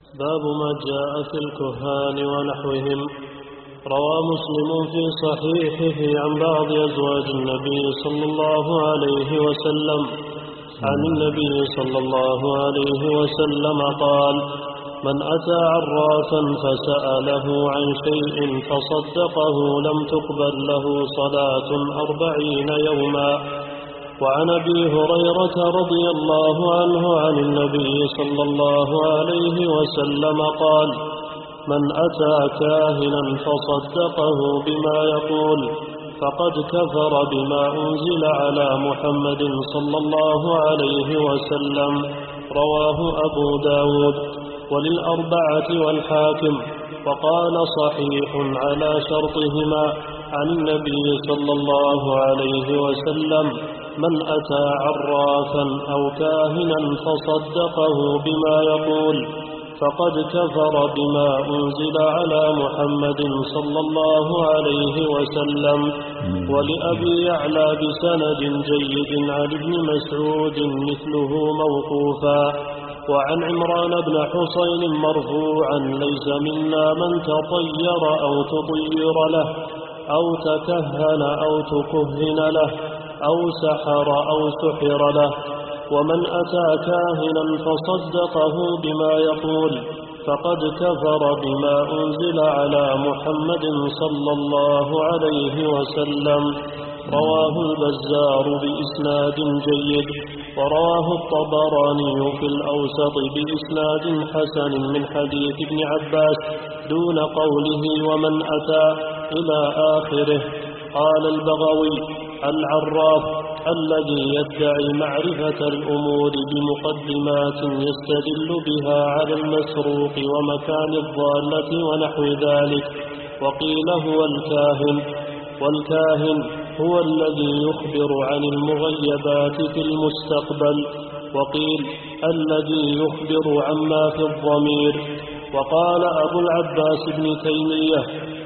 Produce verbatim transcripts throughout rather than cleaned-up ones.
باب ما جاء في الكهان ونحوهم. روى مسلم في صحيحه عن بعض أزواج النبي صلى الله عليه وسلم عن النبي صلى الله عليه وسلم قال: من أتى عرافا فسأله عن شيء فصدقه لم تقبل له صلاة أربعين يوما. وعن أبي هريرة رضي الله عنه عن النبي صلى الله عليه وسلم قال: من أتى كاهنا فصدقه بما يقول فقد كفر بما أنزل على محمد صلى الله عليه وسلم. رواه أبو داود وللأربعة والحاكم، وقال صحيح على شرطهما عن النبي صلى الله عليه وسلم: من أتى عرافا أو كاهنا فصدقه بما يقول فقد كفر بما أنزل على محمد صلى الله عليه وسلم. ولأبي يعلى بسند جيد عن ابن مسعود مثله موقوفا. وعن عمران بن حصين مرفوعا: ليس منا من تطير أو تطير له أو تكهن أو تكهن له أو سحر أو سحر له. ومن أتى كاهنا فصدقه بما يقول فقد كفر بما أنزل على محمد صلى الله عليه وسلم. رواه البزار بإسناد جيد، ورواه الطبراني في الأوسط بإسناد حسن من حديث ابن عباس دون قوله ومن أتى إلى آخره. قال البغوي: العراف الذي يدعي معرفة الأمور بمقدمات يستدل بها على المسروق ومكان الضالة ونحو ذلك. وقيل هو الكاهن، والكاهن هو الذي يخبر عن المغيبات في المستقبل. وقيل الذي يخبر عما في الضمير. وقال أبو العباس بن تيمية: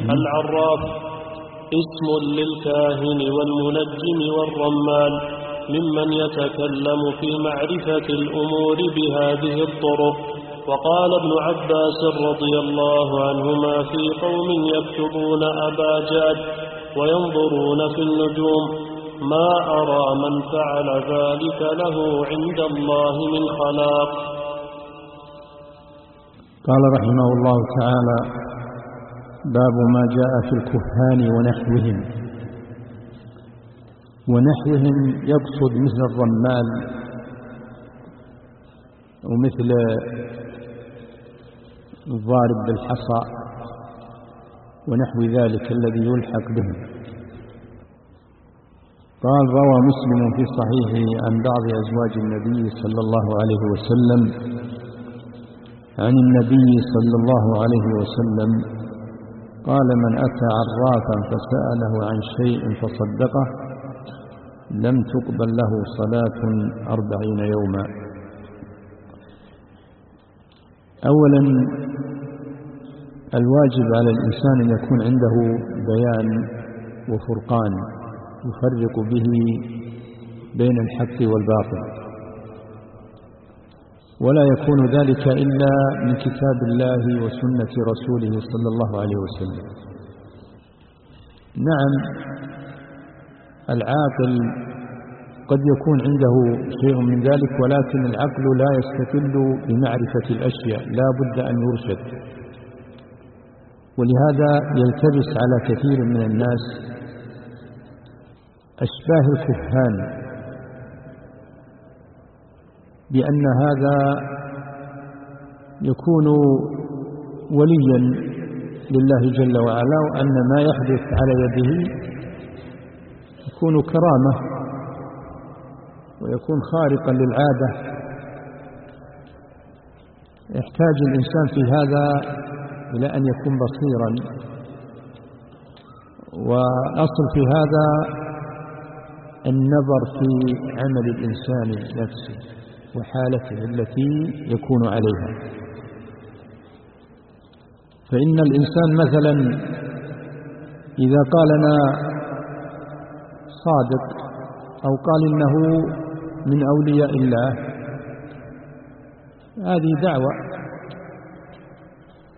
العراف اسم للكاهن والمنجم والرمال ممن يتكلم في معرفة الأمور بهذه الطرق. وقال ابن عباس رضي الله عنهما: في قوم يكتبون أباجاد وينظرون في النجوم ما أرى من فعل ذلك له عند الله من خلاق. قال رحمه الله تعالى: باب ما جاء في الكهان ونحوهم. ونحوهم يقصد مثل الرمال ومثل الضارب بالحصى ونحو ذلك الذي يلحق بهم. قال: روى مسلم في صحيحه عن بعض أزواج النبي صلى الله عليه وسلم عن النبي صلى الله عليه وسلم قال: من أتى عرافا فسأله عن شيء فصدقه لم تقبل له صلاة أربعين يوما. أولا، الواجب على الإنسان أن يكون عنده بيان وفرقان يفرق به بين الحق والباطل، ولا يكون ذلك إلا من كتاب الله وسنة رسوله صلى الله عليه وسلم. نعم، العاقل قد يكون عنده شيء من ذلك، ولكن العقل لا يستقل بمعرفة الأشياء، لا بد أن يرشد. ولهذا يلتبس على كثير من الناس أشباه الكهان، بأن هذا يكون وليا لله جل وعلا، وأن ما يحدث على يده يكون كرامة ويكون خارقا للعادة. يحتاج الإنسان في هذا إلى أن يكون بصيرا. وأصل في هذا النظر في عمل الإنسان نفسه وحالته التي يكون عليها. فإن الإنسان مثلا إذا قال أنا صادق أو قال إنه من أولياء الله، هذه دعوة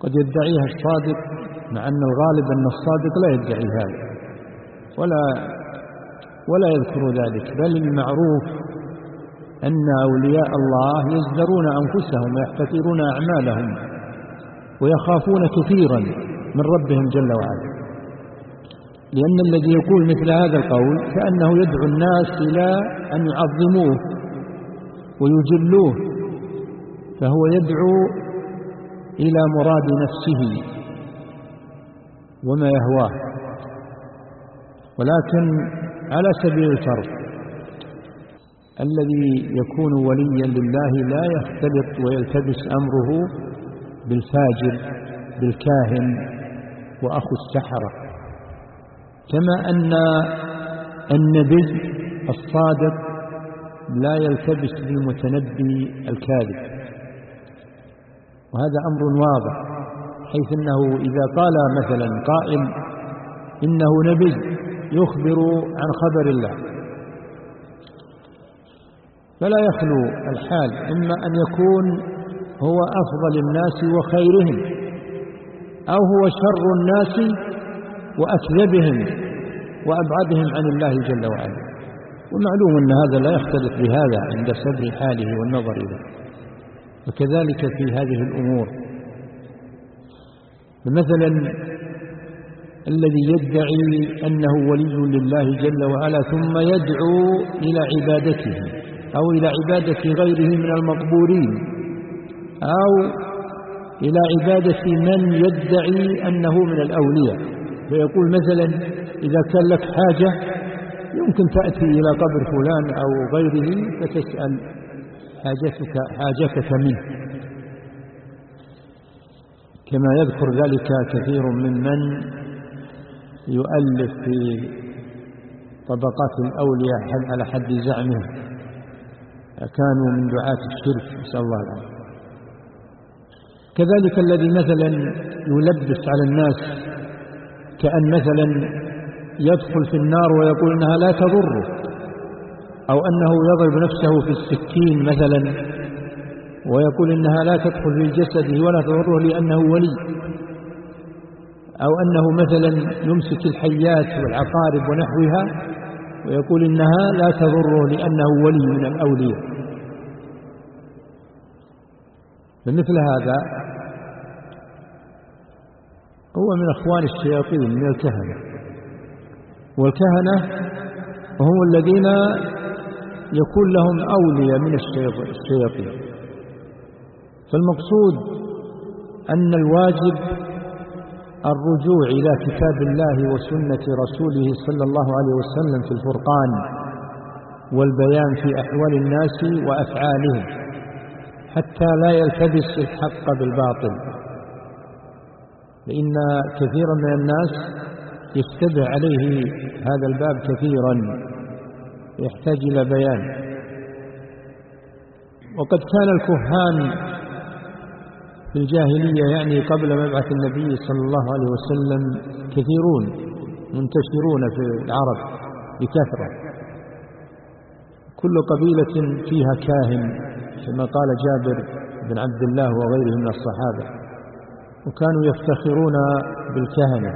قد يدعيها الصادق مع أن الغالب أن الصادق لا يدعي هذا ولا ولا يذكر ذلك، بل المعروف أن أولياء الله يزدرون أنفسهم ويحتقرون أعمالهم ويخافون كثيرا من ربهم جل وعلا، لأن الذي يقول مثل هذا القول كأنه يدعو الناس إلى أن يعظموه ويجلوه، فهو يدعو إلى مراد نفسه وما يهواه. ولكن على سبيل الفرض الذي يكون وليا لله لا يختلط ويلتبس أمره بالفاجر بالكاهن وأخو السحرة، كما أن النبي الصادق لا يلتبس بالمتنبي الكاذب، وهذا أمر واضح، حيث أنه إذا قال مثلا قائل إنه نبي يخبر عن خبر الله، فلا يخلو الحال إما أن يكون هو أفضل الناس وخيرهم، أو هو شر الناس وأكذبهم وأبعدهم عن الله جل وعلا، ومعلوم أن هذا لا يختلف بهذا عند سبر حاله والنظر إليه. وكذلك في هذه الأمور، مثلا الذي يدعي أنه ولي لله جل وعلا ثم يدعو إلى عبادته أو إلى عبادة غيره من المقبورين أو إلى عبادة من يدعي أنه من الأولياء، فيقول مثلا إذا كان لك حاجة يمكن تأتي إلى قبر فلان أو غيره فتسأل حاجتك حاجتك منه، كما يذكر ذلك كثير ممن يؤلف في طبقات الأولياء على حد زعمه كانوا من دعاة الشرك، نسأل الله العافية. كذلك الذي مثلا يلبس على الناس كأن مثلا يدخل في النار ويقول إنها لا تضره، أو أنه يضرب نفسه في السكين مثلا ويقول إنها لا تدخل في جسده ولا تضره لأنه ولي، أو أنه مثلا يمسك الحيات والعقارب ونحوها ويقول إنها لا تضره لأنه ولي من الأولياء. فمثل هذا هو من أخوان الشياطين من الكهنة، والكهنة هم الذين يكون لهم أولياء من الشياطين. فالمقصود أن الواجب الرجوع إلى كتاب الله وسنة رسوله صلى الله عليه وسلم في الفرقان والبيان في أحوال الناس وأفعالهم حتى لا يلتبس الحق بالباطل، لأن كثيرا من الناس يشتبه عليه هذا الباب كثيرا يحتاج إلى بيان. وقد كان الكهان في الجاهلية يعني قبل مبعث النبي صلى الله عليه وسلم كثيرون منتشرون في العرب بكثرة، كل قبيلة فيها كاهن كما قال جابر بن عبد الله وغيره من الصحابة، وكانوا يفتخرون بالكهنة.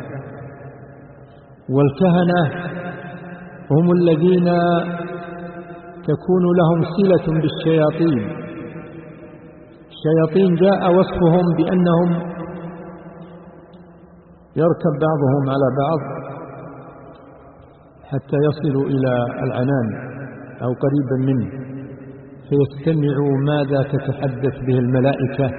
والكهنة هم الذين تكون لهم صلة بالشياطين. الشياطين جاء وصفهم بأنهم يركب بعضهم على بعض حتى يصلوا إلى العنان أو قريبا منه فيستمعوا ماذا تتحدث به الملائكة،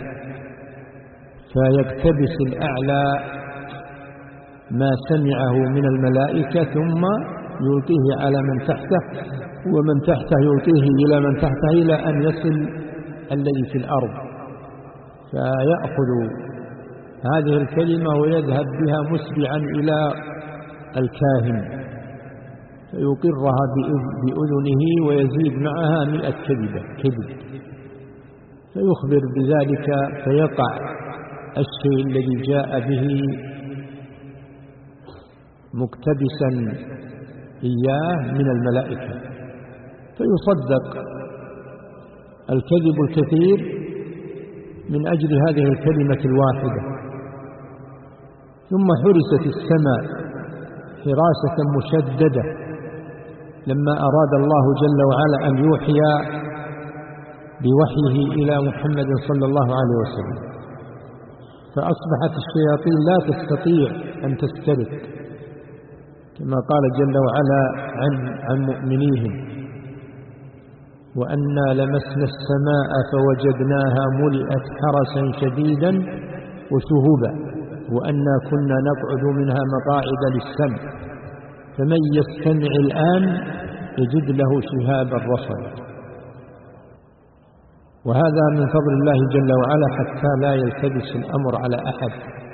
فيقتبس الأعلى ما سمعه من الملائكة ثم يلقيه على من تحته، ومن تحته يلقيه إلى من تحته إلى أن يصل الذي في الأرض، فيأخذ هذه الكلمة ويذهب بها مسرعا إلى الكاهن فيقرها بأذنه ويزيد معها مئة كذبة كذب، فيخبر بذلك فيقع الشيء الذي جاء به مقتبسا إياه من الملائكة، فيصدق الكذب الكثير من أجل هذه الكلمة الواحدة. ثم حرست السماء حراسة مشددة لما أراد الله جل وعلا أن يوحي بوحيه إلى محمد صلى الله عليه وسلم، فأصبحت الشياطين لا تستطيع أن تسترد، كما قال جل وعلا عن, عن مؤمنيهم: وأنا لمسنا السماء فوجدناها ملئت حرسا شديدا وشهبا وأنا كنا نقعد منها مقاعد للسمع فمن يستمع الآن يجد له شهابا رصدا. وهذا من فضل الله جل وعلا حتى لا يلتبس الأمر على أحد،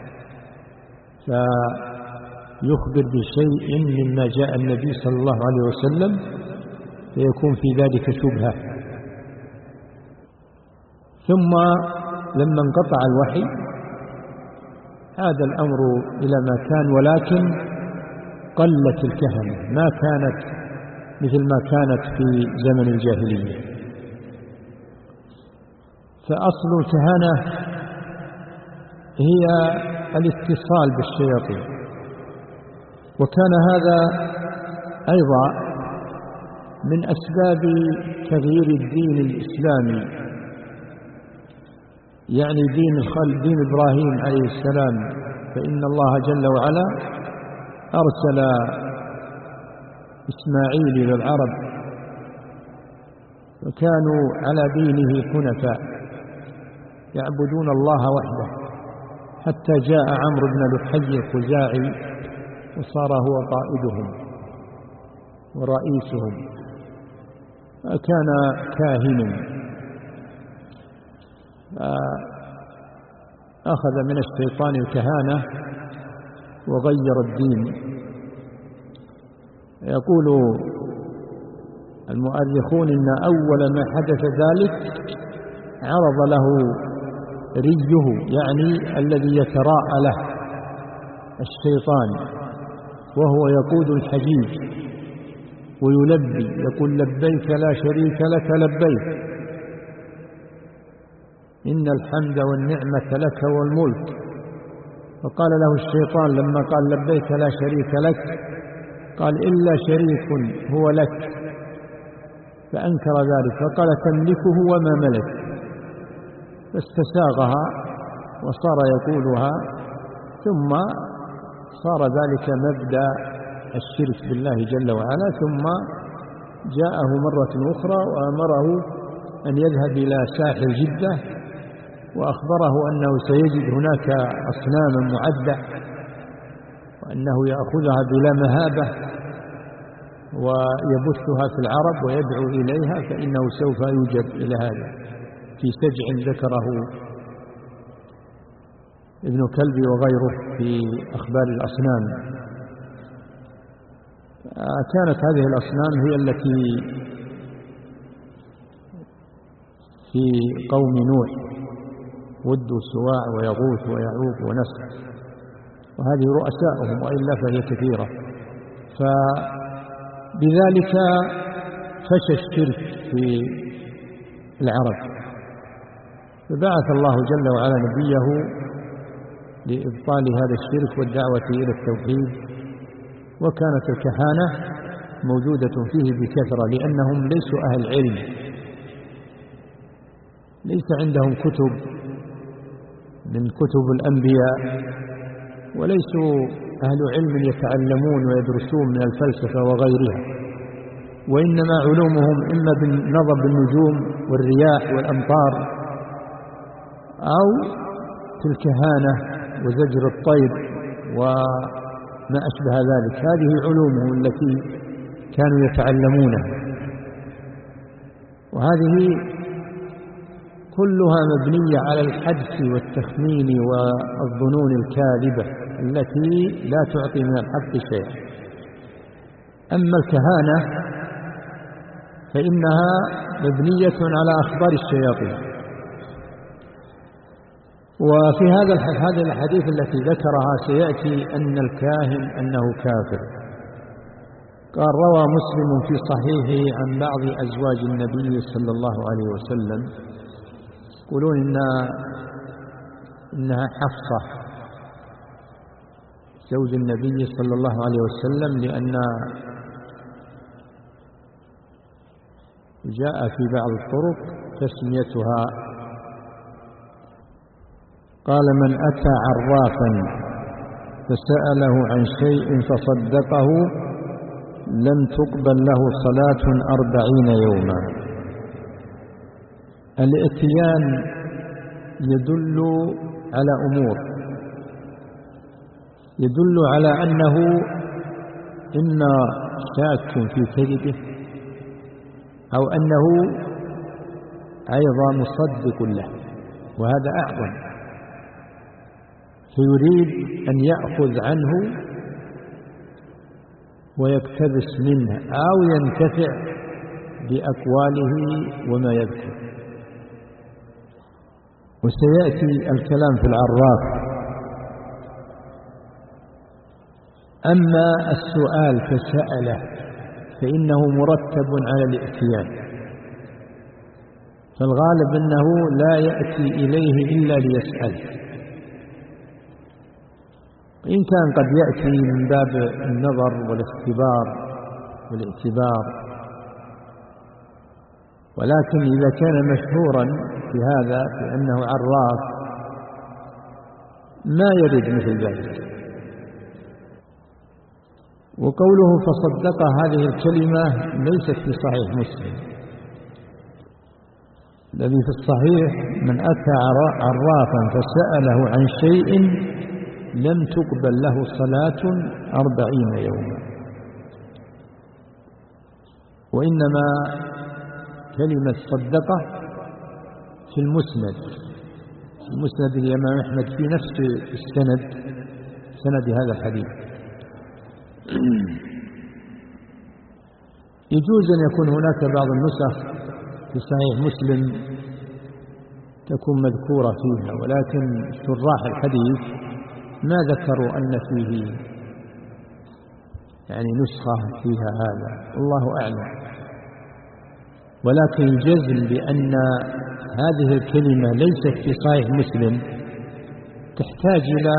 فيخبر بشيء مما جاء النبي صلى الله عليه وسلم فيكون في ذلك شبهة. ثم لما انقطع الوحي عاد الأمر إلى ما كان، ولكن قلت الكهنة، ما كانت مثل ما كانت في زمن الجاهلية. فأصل الكهنة هي الاتصال بالشياطين، وكان هذا أيضا من أسباب تغيير الدين الإسلامي، يعني دين الخلق دين إبراهيم عليه السلام، فإن الله جل وعلا أرسل إسماعيل إلى العرب وكانوا على دينه حنفاء يعبدون الله وحده، حتى جاء عمرو بن لحي الخزاعي وصار هو قائدهم ورئيسهم، كان كاهنا، أخذ من الشيطان الكهانة وغير الدين. يقول المؤرخون إن أول ما حدث ذلك عرض له ريه، يعني الذي يتراءى له الشيطان، وهو يقود الحجيج ويلبي يقول: لبيك لا شريك لك لبيك، إن الحمد والنعمة لك والملك. فقال له الشيطان لما قال: لبيك لا شريك لك، قال: إلا شريك هو لك، فأنكر ذلك فقال: تملكه وما ملك، فاستساغها وصار يقولها، ثم صار ذلك مبدأ الشرك بالله جل وعلا. ثم جاءه مرة أخرى وأمره أن يذهب إلى ساحل جدة وأخبره أنه سيجد هناك أصناما معدة وأنه يأخذها بلا مهابة ويبثها في العرب ويدعو إليها، فإنه سوف يوجب إلى هذا في سجع ذكره ابن كلبي وغيره في أخبار الأصنام. كانت هذه الأصنام هي التي في قوم نوح: ود وسواع ويغوث ويعوق ونسر، وهذه رؤساؤهم، وإلا فهي كثيرة. فبذلك فشى الشرك في العرب، فبعث الله جل وعلا نبيه لإبطال هذا الشرك والدعوة إلى التوحيد. وكانت الكهانة موجودة فيه بكثرة، لأنهم ليسوا أهل علم، ليس عندهم كتب من كتب الأنبياء، وليسوا أهل علم يتعلمون ويدرسون من الفلسفة وغيرها، وإنما علومهم إما بالنظر بالنجوم والرياح والأمطار، أو في الكهانة وزجر الطير وما أشبه ذلك. هذه علومهم التي كانوا يتعلمونها، وهذه كلها مبنية على الحدس والتخمين والظنون الكاذبة التي لا تعطي من الحق شيئا. أما الكهانة فإنها مبنية على أخبار الشياطين. وفي هذا هذه الحديث التي ذكرها سيأتي أن الكاهن أنه كافر. قال: روى مسلم في صحيحه عن بعض أزواج النبي صلى الله عليه وسلم، يقولون إن إنها حفصة زوج النبي صلى الله عليه وسلم، لأن جاء في بعض الطرق تسميتها. قال: من أتى عرافا فسأله عن شيء فصدقه لم تقبل له صلاة أربعين يوما. الاتيان يدل على أمور، يدل على أنه إما شاك في كذبه أو أنه أيضا مصدق له، وهذا أعظم، فيريد أن يأخذ عنه ويقتبس منه أو ينتفع بأقواله وما يذكر. وسيأتي الكلام في العراف. أما السؤال فسأله فإنه مرتب على الاتيان، فالغالب أنه لا يأتي إليه إلا ليسأل، وإن كان قد يأتي من باب النظر والاختبار والاعتبار، ولكن إذا كان مشهورا في هذا بأنه عراف ما يرد مثل ذلك. وقوله فصدق هذه الكلمة ليست في صحيح مسلم. الذي في الصحيح: من أتى عرافا فسأله عن شيء لم تقبل له صلاة أربعين يوما. وإنما كلمة صدقة في المسند، في المسند الإمام أحمد في نفس السند، سند هذا الحديث. يجوز أن يكون هناك بعض النسخ في صحيح مسلم تكون مذكورة فيها، ولكن شراح الحديث ما ذكروا أن فيه يعني نسخة فيها هذا، الله أعلم. ولكن الجزم بأن هذه الكلمة ليست في صحيح مسلم تحتاج إلى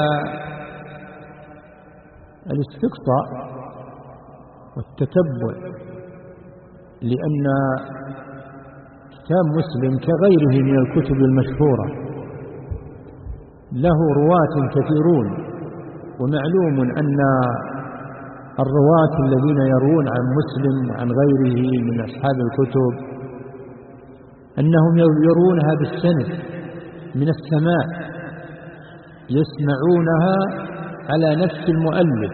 الاستقصاء والتتبع، لأن كتاب مسلم كغيره من الكتب المشهورة له رواة كثيرون، ومعلوم أن الرواة الذين يروون عن مسلم وعن غيره من أصحاب الكتب أنهم يرونها بالسند من السماع، يسمعونها على نفس المؤلف،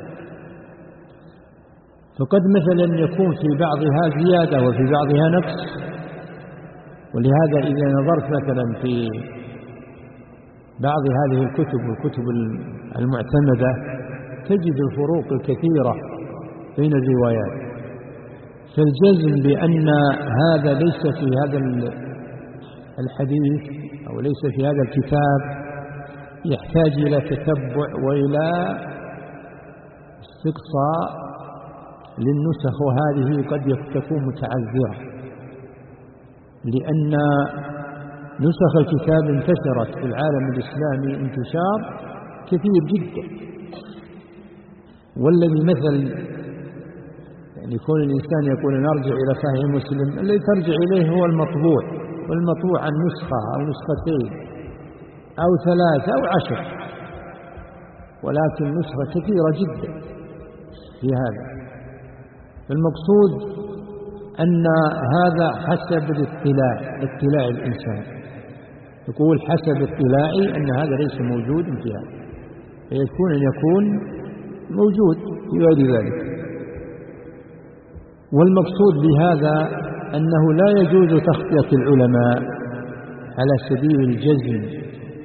فقد مثلا يكون في بعضها زيادة وفي بعضها نقص. ولهذا إذا نظرت مثلا في بعض هذه الكتب والكتب المعتمدة تجد الفروق الكثيرة بين الروايات. فالجزم بأن هذا ليس في هذا الحديث أو ليس في هذا الكتاب يحتاج إلى تتبع وإلى استقصاء للنسخ، وهذه قد تكون متعذرة، لأن نسخ الكتاب انتشرت في العالم الإسلامي انتشار كثير جدا. والذي مثل يعني يكون الإنسان يقول نرجع إلى صحيح مسلم، الذي ترجع إليه هو المطبوع، والمطبوع عن نسخة أو نسختين أو ثلاثة أو عشر، ولكن نسخة كثيرة جدا في هذا. المقصود أن هذا حسب الاطلاع، اطلاع الإنسان، يقول حسب اطلاعي أن هذا ليس موجود في هذا، فيكون أن يكون موجود في غير ذلك. والمقصود بهذا أنه لا يجوز تخطئة العلماء على سبيل الجزم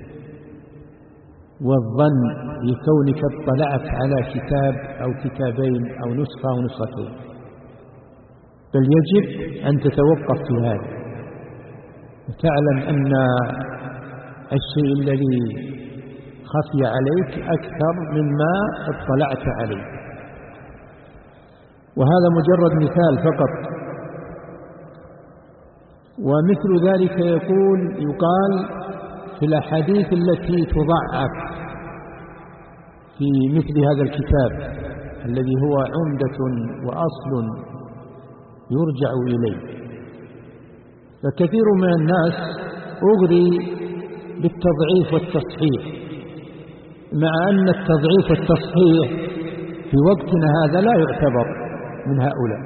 والظن لكونك اطلعت على كتاب أو كتابين أو نسخة أو نسختين، بل يجب أن تتوقف في هذا وتعلم أن الشيء الذي خفي عليك أكثر مما اطلعت عليه. وهذا مجرد مثال فقط. ومثل ذلك يقول يقال في الأحاديث التي تضعف في مثل هذا الكتاب الذي هو عمدة وأصل يرجع إليه. فكثير من الناس أغري بالتضعيف والتصحيح، مع أن التضعيف والتصحيح في وقتنا هذا لا يعتبر من هؤلاء،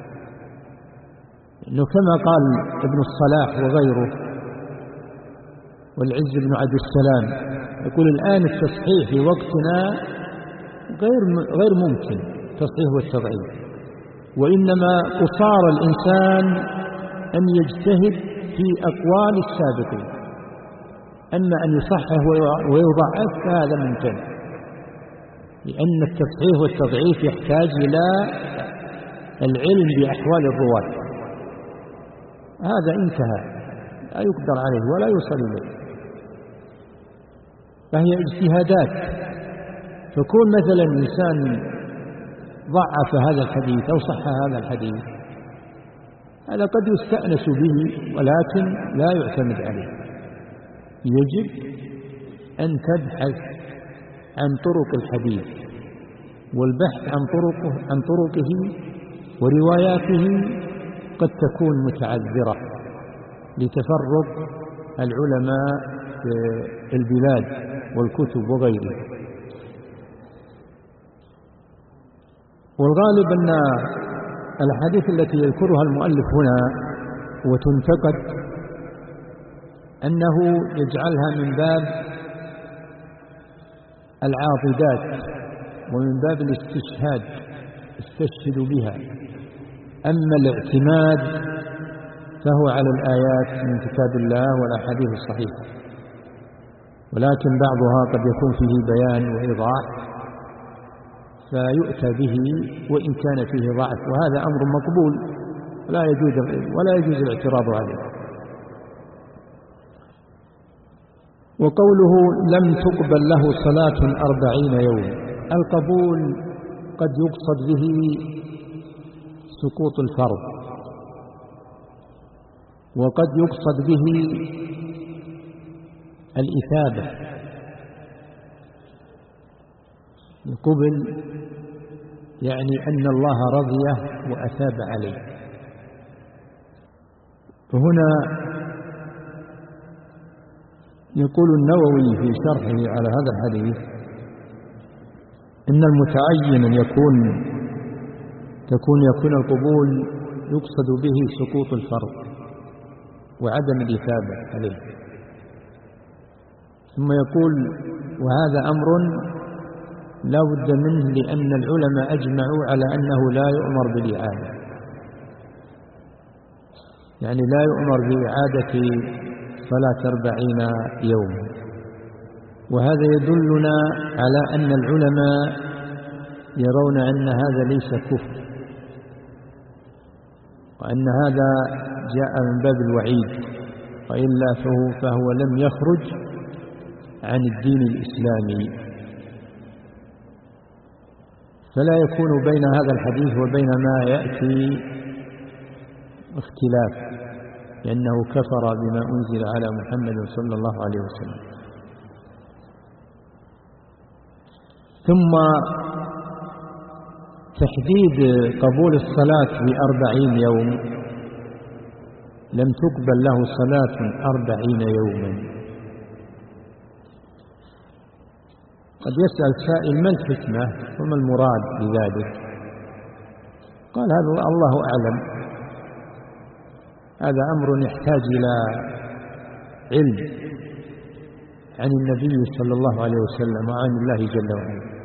إنه كما قال ابن الصلاح وغيره والعز بن عبد السلام، يقول الآن التصحيح في وقتنا غير غير ممكن تصحيح والتضعيف، وإنما قصار الإنسان أن يجتهد في أقوال السابقين، أما أن يصحح ويضعف فهذا ممكن، لأن التصحيح والتضعيف يحتاج إلى العلم بأحوال الرواة، هذا انتهى لا يقدر عليه ولا يوصل إليه، فهي اجتهادات. فكون مثلا إنسان ضعف هذا الحديث أو صح هذا الحديث، هذا قد يستأنس به ولكن لا يعتمد عليه. يجب أن تبحث عن طرق الحديث، والبحث عن طرقه عن طرقه ورواياته قد تكون متعذرة لتفرق العلماء في البلاد والكتب وغيره. والغالب أن الأحاديث التي يذكرها المؤلف هنا وتنتقد أنه يجعلها من باب العاضدات ومن باب الاستشهاد، استشهد بها. أما الاعتماد فهو على الآيات من كتاب الله والأحاديث الصحيحة، ولكن بعضها قد يكون فيه بيان وإيضاح فيؤتى به وإن كان فيه ضعف، وهذا أمر مقبول ولا يجوز ولا يجوز الاعتراض عليه. وقوله لم تقبل له صلاة أربعين يوم، القبول قد يقصد به سقوط الفرض، وقد يقصد به الإثابة، قبل يعني أن الله رضيه وأثاب عليه. فهنا يقول النووي في شرحه على هذا الحديث إن المتعين أن يكون تكون يكون القبول يقصد به سقوط الفرض وعدم الإثابة عليه. ثم يقول وهذا أمر لا بد منه، لأن العلماء أجمعوا على أنه لا يؤمر بالإعادة، يعني لا يؤمر بإعادة صلاة أربعين يوما. وهذا يدلنا على أن العلماء يرون أن هذا ليس كفر، وأن هذا جاء من باب الوعيد، وإلا فهو, فهو لم يخرج عن الدين الإسلامي. فلا يكون بين هذا الحديث وبين ما يأتي اختلاف، لأنه كفر بما أنزل على محمد صلى الله عليه وسلم. ثم تحديد قبول الصلاة بأربعين يوم، لم تقبل له صلاة أربعين يوما. قد يسأل سائل ما الحكمة وما المراد بذلك؟ قال هذا الله أعلم، هذا أمر يحتاج إلى علم عن النبي صلى الله عليه وسلم وعن الله جل وعلا.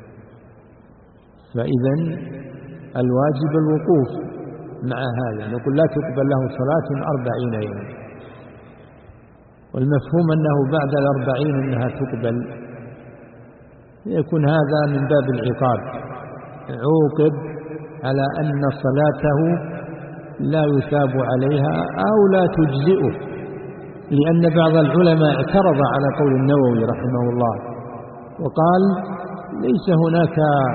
فإذا الواجب الوقوف مع هذا، نقول لا تقبل له صلاة أربعين يوما، والمفهوم أنه بعد الأربعين أنها تقبل، يكون هذا من باب العقاب، عوقب على أن صلاته لا يثاب عليها أو لا تجزئه، لأن بعض العلماء اعترض على قول النووي رحمه الله وقال ليس هناك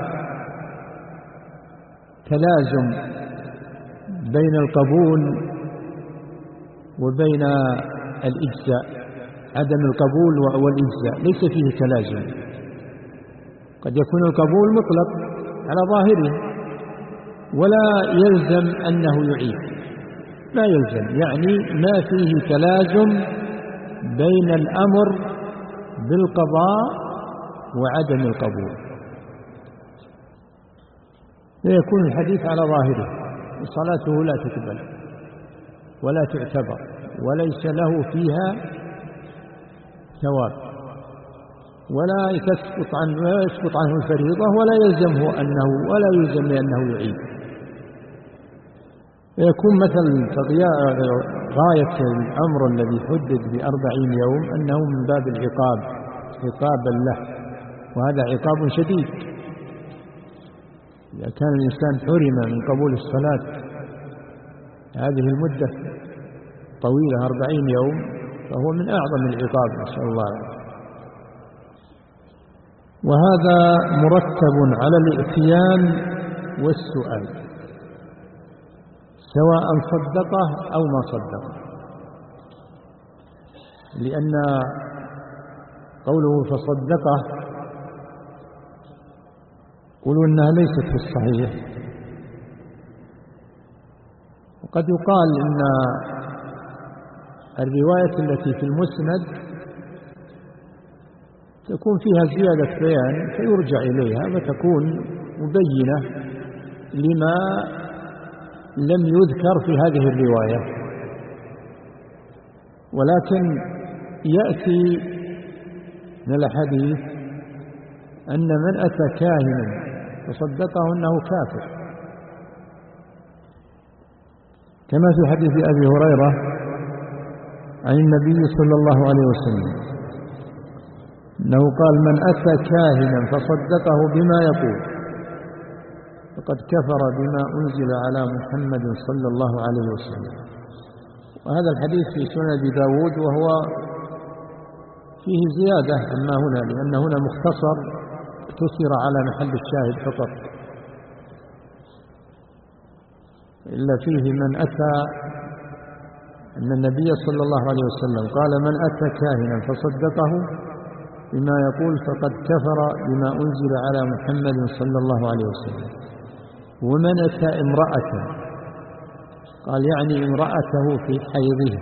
تلازم بين القبول وبين الإجزاء، عدم القبول والإجزاء ليس فيه تلازم، قد يكون القبول مطلق على ظاهره ولا يلزم أنه يعيد، لا يلزم، يعني ما فيه تلازم بين الأمر بالقضاء وعدم القبول، فيكون الحديث على ظاهره وصلاته لا تقبل ولا تعتبر وليس له فيها ثواب ولا تسقط عنه ولا يسقط عنه الفريضة ولا يلزمه أنه ولا يلزم أنه يعيد. يكون مثل غاية الأمر الذي حدد بأربعين يوم أنه من باب العقاب عقابا له، وهذا عقاب شديد. إذا كان الإنسان حرم من قبول الصلاة هذه المدة طويلة أربعين يوم فهو من أعظم العقاب، نسأل الله العافية. وهذا مرتب على الإتيان والسؤال سواء صدقه أو ما صدقه، لأن قوله فصدقه قولوا إنها ليست في الصحيح، وقد يقال إن الرواية التي في المسند تكون فيها زيادة بيان فيرجع إليها وتكون مبينة لما لم يذكر في هذه الرواية، ولكن يأتي من الحديث أن من أتى كاهنا فصدقه أنه كافر، كما في حديث أبي هريرة عن النبي صلى الله عليه وسلم أنه قال من أتى كاهنا فصدقه بما يقول فقد كفر بما أنزل على محمد صلى الله عليه وسلم. وهذا الحديث في سنن أبي داود وهو فيه زيادة أما هنا، لأن هنا مختصر اقتصر على محل الشاهد فقط، إلا فيه من أتى أن النبي صلى الله عليه وسلم قال من أتى كاهنا فصدقه بما يقول فقد كفر بما أنزل على محمد صلى الله عليه وسلم. ومن أتى امرأة قال يعني امرأته في حيضه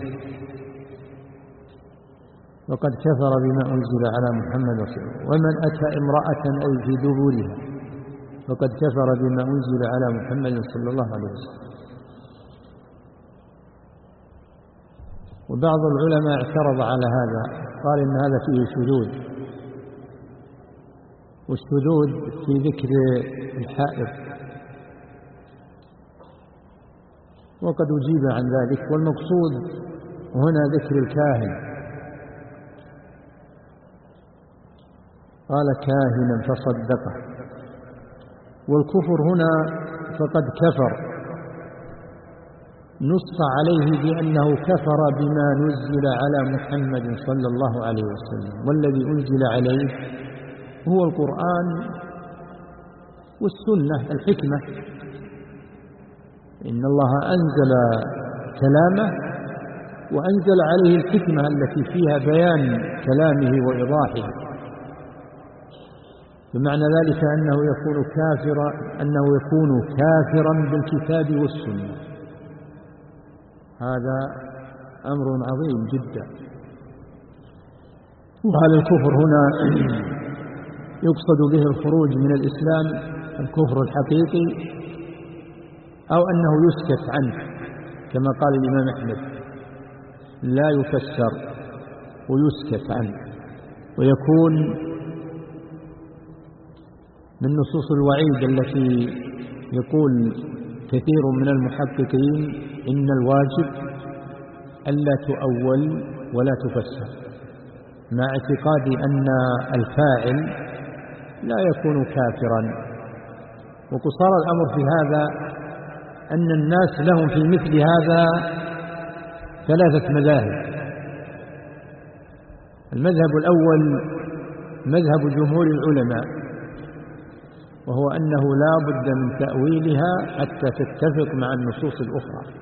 وقد كفر بما أنزل على محمد صلى الله عليه وسلم. ومن أتى امرأة أي في دبورها فقد كفر بما أنزل على محمد صلى الله عليه وسلم. وبعض العلماء اعترض على هذا قال إن هذا فيه شذوذ، والشذوذ في ذكر الحائض، وقد أجيب عن ذلك، والمقصود هنا ذكر الكاهن، قال كاهنا فصدقه. والكفر هنا فقد كفر نص عليه بأنه كفر بما نزل على محمد صلى الله عليه وسلم، والذي أنزل عليه هو القرآن والسنة الحكمة. إن الله أنزل كلامه وأنزل عليه الحكمة التي فيها بيان كلامه وإيضاحه، بمعنى ذلك أنه يكون كافرا أنه يكون كافرا بالكتاب والسنة. هذا أمر عظيم جدا. وهذا الكفر هنا يقصد به الخروج من الإسلام الكفر الحقيقي، أو أنه يسكت عنه كما قال الإمام أحمد لا يفسر ويسكت عنه، ويكون من نصوص الوعيد التي يقول كثير من المحققين إن الواجب ألا تؤول ولا تفسر، مع اعتقاد أن الفاعل لا يكون كافرا. وقصار الأمر في هذا أن الناس لهم في مثل هذا ثلاثة مذاهب. المذهب الأول مذهب جمهور العلماء، وهو أنه لا بد من تأويلها حتى تتفق مع النصوص الأخرى.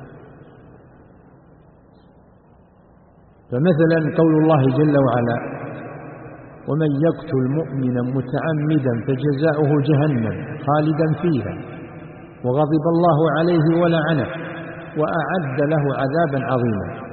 فمثلا قول الله جل وعلا ومن يقتل مؤمنا متعمدا فجزاؤه جهنم خالدا فيها وغضب الله عليه ولعنه وأعد له عذابا عظيما.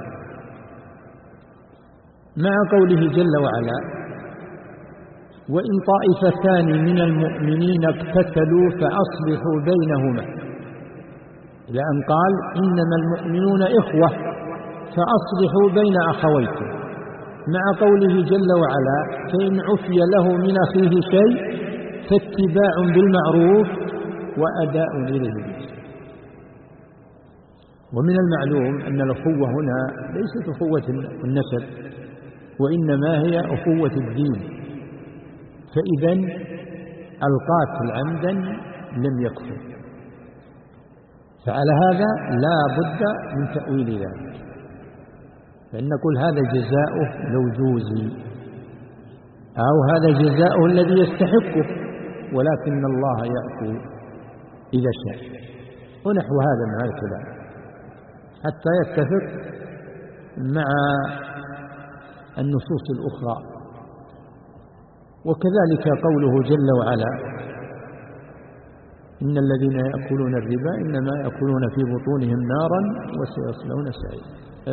مع قوله جل وعلا: وإن طائفتان من المؤمنين اقتتلوا فأصلحوا بينهما، إلى أن قال: إنما المؤمنون إخوة فأصلحوا بين أخويكم. مع قوله جل وعلا: فإن عفي له من أخيه شيء فاتباع بالمعروف وأداء إليه بإحسان. ومن المعلوم أن الأخوة هنا ليست أخوة النسب، وإنما هي أخوة الدين. فإذا القاتل عمدا لم يكفر، فعلى هذا لا بد من تأويل ذلك، فإن نقول هذا جزاؤه لو جوزي، أو هذا جزاؤه الذي يستحقه، ولكن الله يعفو إذا شاء، ونحو هذا من الكلام حتى يتفق مع النصوص الأخرى. وكذلك قوله جل وعلا: إن الذين يأكلون الربا إنما يأكلون في بطونهم نارا وسيصلون سعيرا.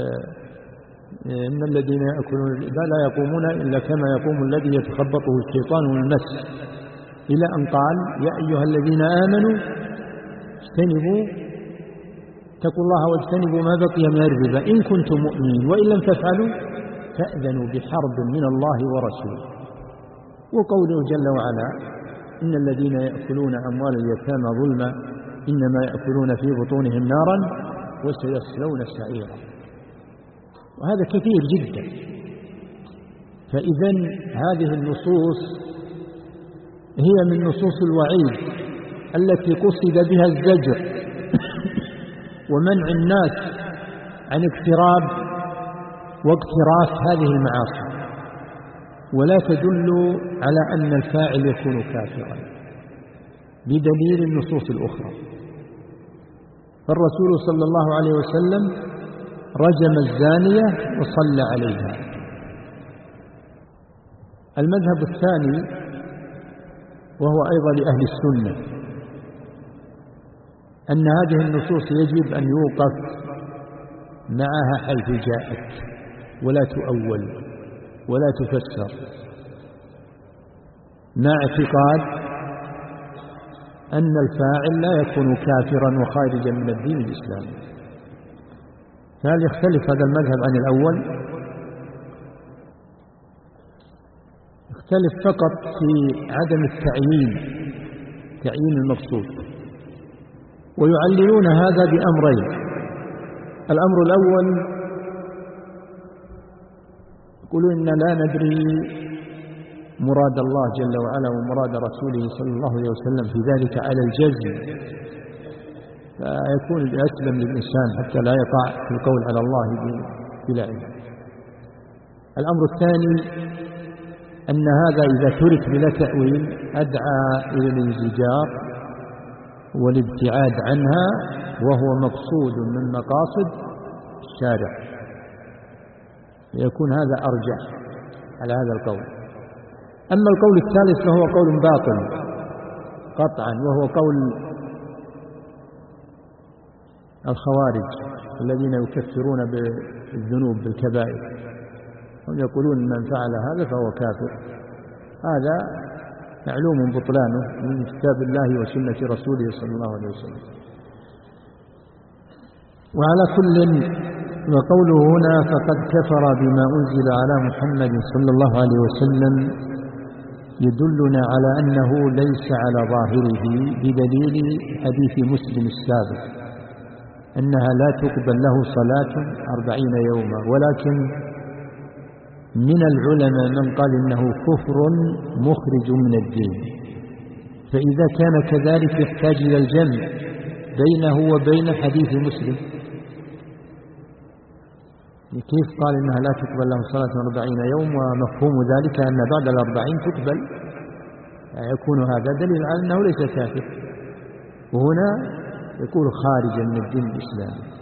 إن الذين يأكلون الربا لا يقومون إلا كما يقوم الذي يتخبطه الشيطان من المس، إلى أن قال: يا أيها الذين آمنوا اجتنبوا اتقوا الله واجتنبوا ما بقي من الربا إن كنتم مؤمنين وإن لم تفعلوا فأذنوا بحرب من الله ورسوله. وقوله جل وعلا: إن الذين يأكلون أموال اليتامى ظلما إنما يأكلون في بطونهم نارا وسيصلون سعيرا. وهذا كثير جدا. فإذا هذه النصوص هي من نصوص الوعيد التي قصد بها الزجر ومنع الناس عن اقتراب واقتراف هذه المعاصي، ولا تدل على أن الفاعل يكون كافرا بدليل النصوص الأخرى. فالرسول صلى الله عليه وسلم رجم الزانية وصلى عليها. المذهب الثاني وهو أيضا لأهل السنة أن هذه النصوص يجب أن يوقف معها حيث جاءت ولا تؤول ولا تفسر، مع اعتقاد أن الفاعل لا يكون كافرا وخارجا من الدين الإسلامي. فهل يختلف هذا المذهب عن الأول؟ يختلف فقط في عدم التعيين، تعيين المقصود. ويعللون هذا بأمرين. الأمر الأول يقولون إن لا ندري مراد الله جل وعلا ومراد رسوله صلى الله عليه وسلم في ذلك على الجزم، فيكون الأسلم للإنسان حتى لا يقع في القول على الله بلا علم. الأمر الثاني أن هذا إذا ترك بلا تأويل أدعى إلى الانزجار والابتعاد عنها، وهو مقصود من مقاصد الشارع، يكون هذا أرجح على هذا القول. أما القول الثالث فهو قول باطل قطعا، وهو قول الخوارج الذين يكفرون بالذنوب بالكبائر، هم يقولون من فعل هذا فهو كافر. هذا معلوم بطلانه من كتاب الله وسنة رسوله صلى الله عليه وسلم. وعلى كل، وقوله هنا فقد كفر بما أنزل على محمد صلى الله عليه وسلم يدلنا على أنه ليس على ظاهره بدليل حديث مسلم السابق أنها لا تقبل له صلاة أربعين يوما. ولكن من العلماء من قال إنه كفر مخرج من الدين، فإذا كان كذلك يحتاج إلى الجمع بينه وبين حديث مسلم. كيف قال إنها لا تقبل له صلاة أربعين يوم ومفهوم ذلك أن بعد الأربعين تقبل؟ يكون هذا دليل على أنه ليس كافر، وهنا يكون خارجا من الدين الإسلامي.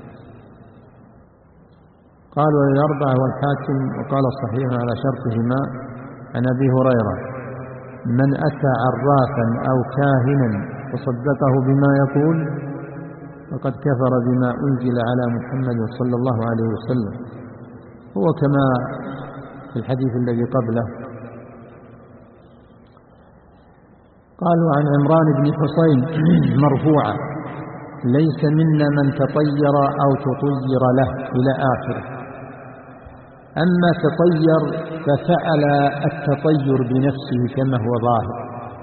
قال وللأربعة والحاكم وقال صحيح على شرطهما عن أبي هريرة: من أتى عرافا أو كاهنا فصدقه بما يقول فقد كفر بما أنزل على محمد صلى الله عليه وسلم. هو كما في الحديث الذي قبله. قالوا عن عمران بن حسين مرفوعا: ليس منا من تطير أو تطير له، إلى آخره. أما تطير ففعل التطير بنفسه كما هو ظاهر،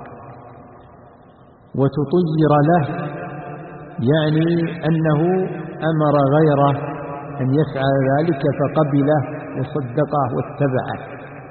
وتطير له يعني أنه أمر غيره أن يفعل ذلك فقبله وصدقه واتبعه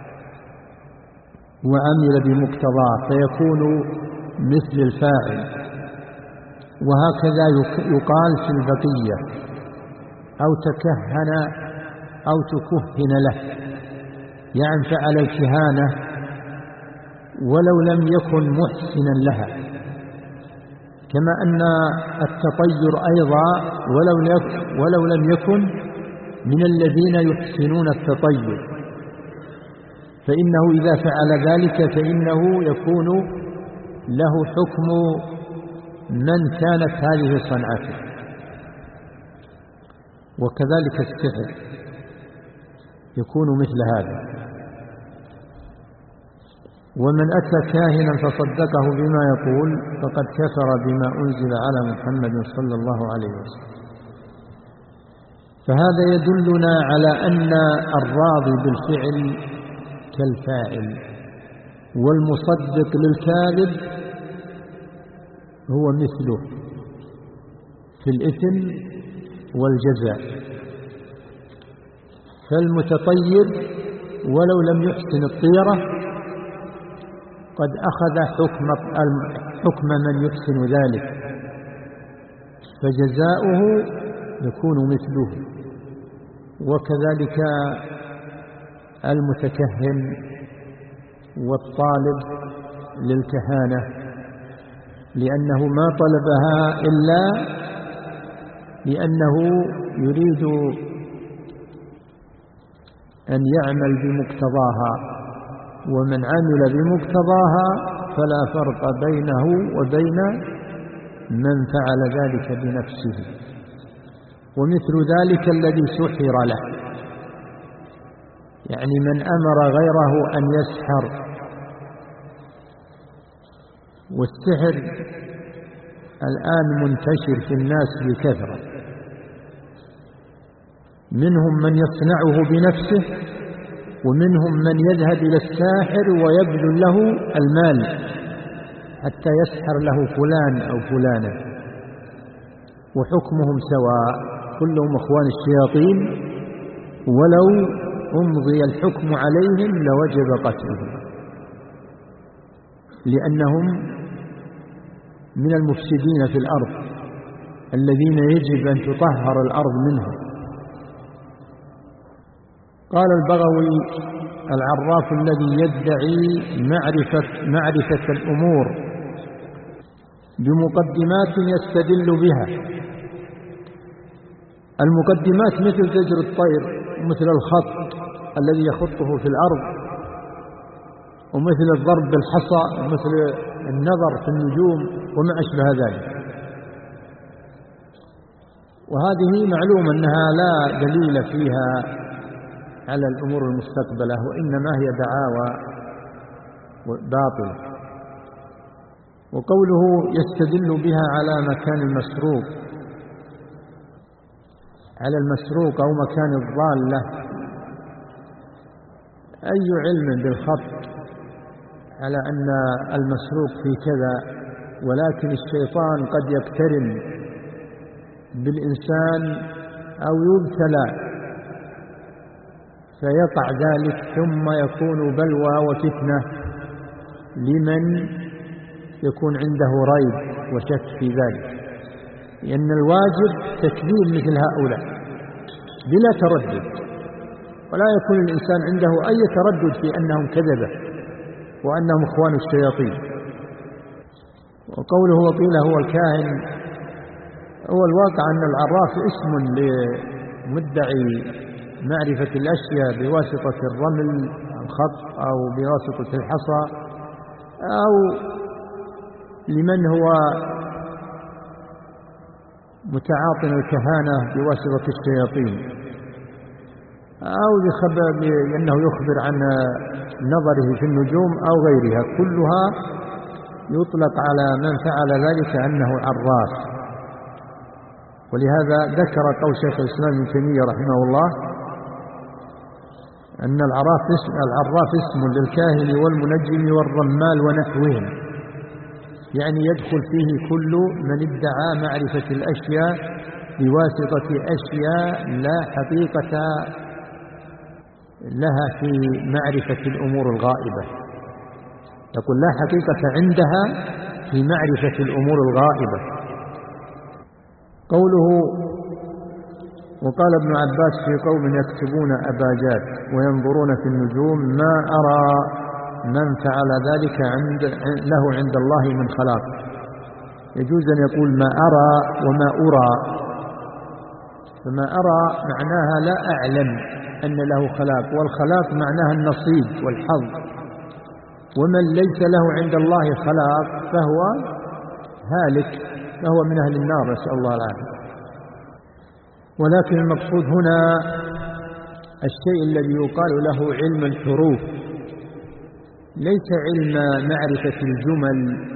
وعمل بمقتضاه فيكون مثل الفاعل. وهكذا يقال في البقية: أو تكهن أو تكهن له، يعني فعل الكهانة ولو لم يكن محسنا لها. كما أن التطير أيضا ولو ولو لم يكن من الذين يحسنون التطير، فإنه إذا فعل ذلك فإنه يكون له حكم من كانت هذه صنعته. وكذلك السحر يكون مثل هذا. ومن أتى كاهنا فصدقه بما يقول فقد كفر بما أنزل على محمد صلى الله عليه وسلم. فهذا يدلنا على أن الراضي بالفعل كالفاعل، والمصدق للكاذب هو مثله في الإثم والجزاء. فالمتطير ولو لم يحسن الطيرة قد أخذ حكم حكم من يحسن ذلك، فجزاؤه يكون مثله. وكذلك المتكهن والطالب للكهانة، لأنه ما طلبها إلا لأنه يريد أن يعمل بمقتضاها، ومن عمل بمقتضاها فلا فرق بينه وبين من فعل ذلك بنفسه. ومثل ذلك الذي سحر له، يعني من أمر غيره أن يسحر. والسحر الآن منتشر في الناس بكثرة، منهم من يصنعه بنفسه، ومنهم من يذهب إلى الساحر ويبذل له المال حتى يسحر له فلان أو فلانة، وحكمهم سواء، كلهم أخوان الشياطين، ولو أمضي الحكم عليهم لوجب قتلهم، لأنهم من المفسدين في الأرض الذين يجب أن تطهر الأرض منهم. قال البغوي: العراف الذي يدعي معرفة, معرفة الأمور بمقدمات يستدل بها. المقدمات مثل زجر الطير، مثل الخط الذي يخطه في الأرض، ومثل الضرب بالحصى، ومثل النظر في النجوم وما أشبه ذلك. وهذه معلوم أنها لا دليل فيها على الأمور المستقبلة، وإنما هي دعاوى باطلة. وقوله يستدل بها على مكان المسروق، على المسروق أو مكان الضالة، أي علم بالخط على أن المسروق في كذا، ولكن الشيطان قد يقترن بالإنسان أو يبتلى فيقع ذلك، ثم يكون بلوى وفتنة لمن يكون عنده ريب وشك في ذلك. لأن الواجب تكذيب مثل هؤلاء بلا تردد، ولا يكون الإنسان عنده أي تردد في أنهم كذبة وأنهم إخوان الشياطين. وقوله وقيل هو الكاهن، هو الواقع أن العراف اسم لمدعي معرفة الأشياء بواسطة الرمل أو الخط أو بواسطة الحصى، أو لمن هو متعاطٍ الكهانة بواسطة الشياطين، أو لأنه يخبر عن نظره في النجوم أو غيرها، كلها يطلق على من فعل ذلك أنه عراف. ولهذا ذكر قول شيخ الإسلام ابن تيمية رحمه الله أن العراف اسم, العراف اسم للكاهن والمنجم والرمال ونحوهم، يعني يدخل فيه كل من ادعى معرفة الأشياء بواسطة أشياء لا حقيقة لها في معرفة الأمور الغائبة. يقول لا حقيقة عندها في معرفة الأمور الغائبة. قوله وقال ابن عباس في قوم يكتبون أباجات وينظرون في النجوم ما أرى من فعل ذلك عند له عند الله من خلاق. يجوز أن يقول ما أرى وما أرى، فما أرى معناها لا أعلم أن له خلاق، والخلاق معناها النصيب والحظ، ومن ليس له عند الله خلاق فهو هالك، فهو من أهل النار، نسأل الله العافية. ولكن المقصود هنا الشيء الذي يقال له علم الحروف، ليس علم معرفة الجمل،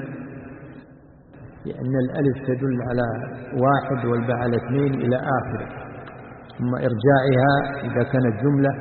لأن الألف تدل على واحد والباء على اثنين إلى آخره، ثم إرجاعها إذا كانت جملة،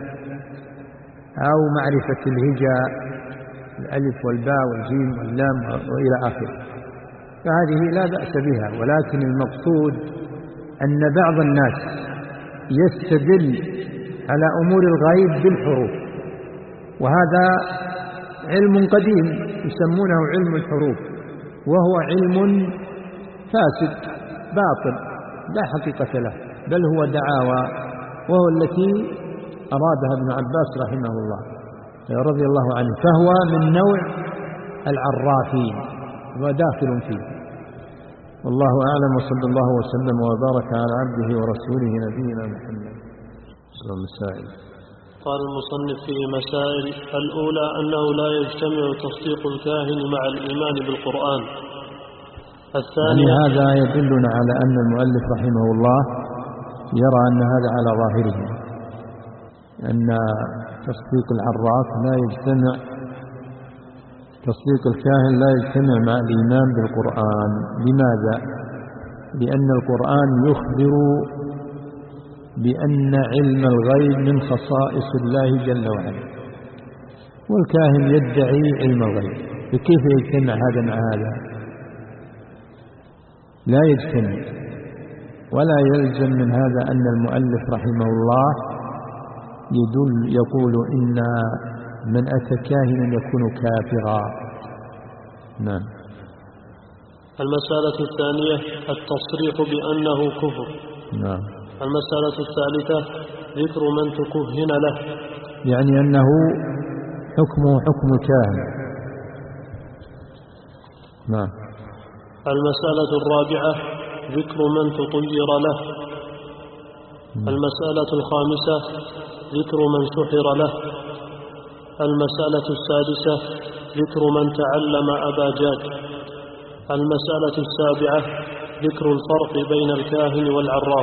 أو معرفة الهجاء الألف والباء والجيم واللام وإلى آخره، فهذه لا بأس بها. ولكن المقصود أن بعض الناس يستدل على أمور الغيب بالحروف، وهذا علم قديم يسمونه علم الحروف، وهو علم فاسد باطل لا حقيقة له، بل هو دعاوى، وهو التي أرادها ابن عباس رحمه الله رضي الله عنه، فهو من نوع العرافين وداخل فيه. والله أعلم، وصلى الله وسلم وبارك على عبده ورسوله نبينا محمد. المسائل. قال المصنف في مسائل: الأولى أنه لا يجتمع تصديق الكاهن مع الإيمان بالقرآن. الثانية يعني هذا يدلنا على أن المؤلف رحمه الله يرى أن هذا على ظاهره، أن تصديق العراف لا يجتمع، تصديق الكاهن لا يجتمع مع الإيمان بالقرآن. لماذا؟ لأن القرآن يخبر بأن علم الغيب من خصائص الله جل وعلا، والكاهن يدعي علم الغيب، فكيف يجتمع هذا مع هذا؟ لا يجتمع. ولا يلزم من هذا أن المؤلف رحمه الله يدل يقول إن من أتى كاهنا يكون كافرا. نعم. المسألة الثانية التصريح بأنه كفر. نعم. المسألة الثالثة ذكر من تكهن له، يعني أنه حكمه حكم الكاهن. نعم. المسألة الرابعة ذكر من تطير له. نعم. المسألة الخامسة ذكر من سحر له. المسألة السادسة ذكر من تعلم أباجات. المسألة السابعة ذكر الفرق بين الكاهن والعراف.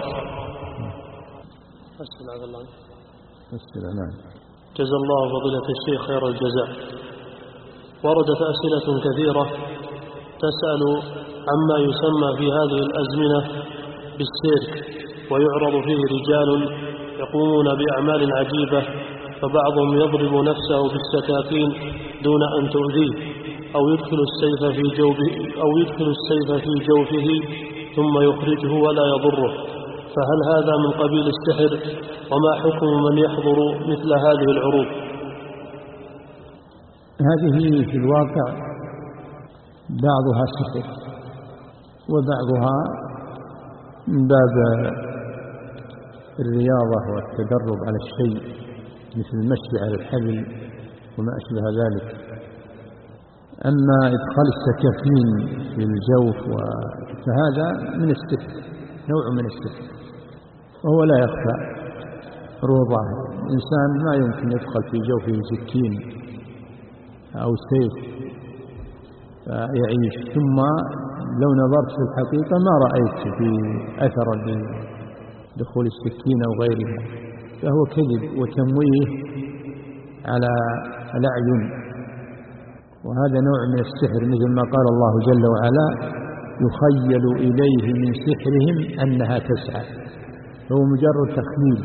أسأل عبد الله. أسأل نعم. جزا الله فضيلة الشيخ خير الجزاء. وردت أسئلة كثيرة تسأل عما يسمى في هذه الأزمنة بالسيرك، ويعرض فيه رجال يقومون بأعمال عجيبة، فبعضهم يضرب نفسه بالسكاكين دون أن تؤذيه، أو يدخل السيف في جوفه أو يدخل السيف في جوفه ثم يخرجه ولا يضره، فهل هذا من قبيل السحر؟ وما حكم من يحضر مثل هذه العروض؟ هذه في الواقع بعضها سحر، وبعضها من باب الرياضة والتدرب على الشيء، مثل المشي على الحبل وما أشبه ذلك. أما إدخال السكاكين في الجوف فهذا من السحر، نوع من السحر، وهو لا يخفى، روضة الإنسان ما يمكن يدخل في جوفه سكين أو سيف يعيش. ثم لو نظرت في الحقيقة ما رأيت في أثر لدخول السكين أو غيرها، فهو كذب وتمويه على الأعين، وهذا نوع من السحر، مثل ما قال الله جل وعلا: يخيل إليه من سحرهم أنها تسعى. هو مجرد تخمين،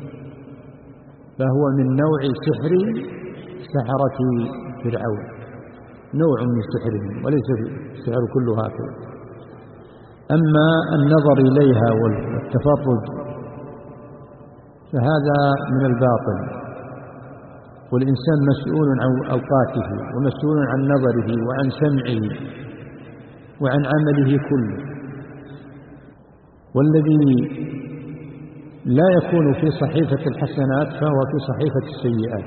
فهو من نوع سحر سحرة فرعون، نوع من سحرهم، وليس السحر كله هكذا. أما النظر إليها والتفرج فهذا من الباطل، والإنسان مسؤول عن أوقاته ومسؤول عن نظره وعن سمعه وعن عمله كله. والذي لا يكون في صحيفة الحسنات فهو في صحيفة السيئات،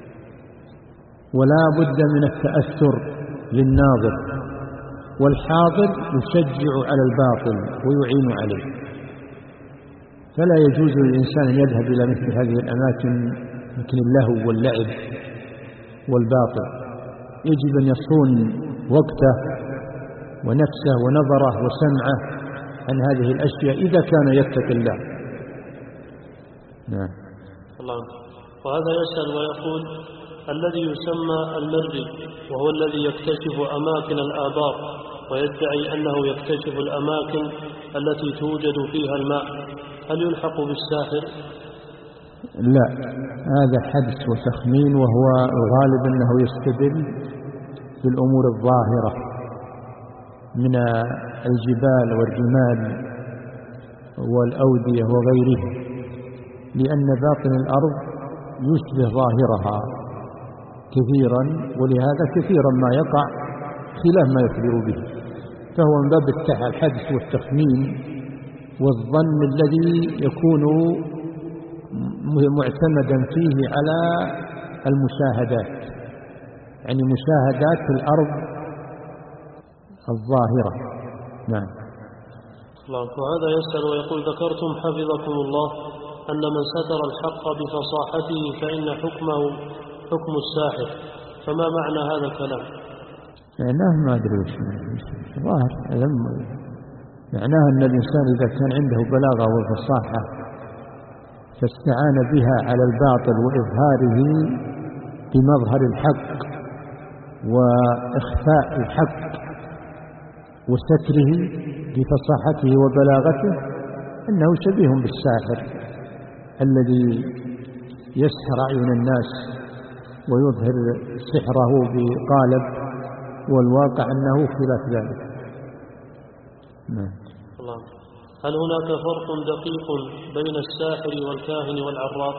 ولا بد من التأثر للناظر، والحاضر يشجع على الباطل ويعين عليه. فلا يجوز للإنسان أن يذهب إلى مثل هذه الأماكن، مثل اللهو واللعب والباطل. يجب أن يصون وقته ونفسه ونظره وسمعه عن هذه الأشياء إذا كان يتقي الله. نعم. الله. وهذا يسأل ويقول: الذي يسمى المري وهو الذي يكتشف أماكن الآبار ويدعي أنه يكتشف الأماكن التي توجد فيها الماء، هل يلحق بالساحر؟ لا، هذا حدس وتخمين، وهو الغالب أنه يستدل بالأمور الظاهرة من الجبال والرمال والأودية وغيرها، لأن باطن الأرض يشبه ظاهرها كثيرا، ولهذا كثيرا ما يقع خلاف ما يخبر به. فهو من باب الحدس والتخمين والظن الذي يكون معتمدا فيه على المشاهدات، يعني مشاهدات الأرض الظاهرة. نعم. وهذا يسأل ويقول: ذكرتم حفظكم الله أن من ستر الحق بفصاحته فإن حكمه حكم الساحر، فما معنى هذا الكلام؟ معناه ما أدري وش ظاهر، معناه أن الإنسان إذا كان عنده بلاغة وفصاحة فاستعان بها على الباطل وإظهاره بمظهر الحق وإخفاء الحق وستره بفصاحته وبلاغته، أنه شبيه بالساحر الذي يسحر أعين الناس ويظهر سحره بقالب، والواقع أنه خلاف ذلك. نعم. الله. هل هناك فرق دقيق بين الساحر والكاهن والعراف؟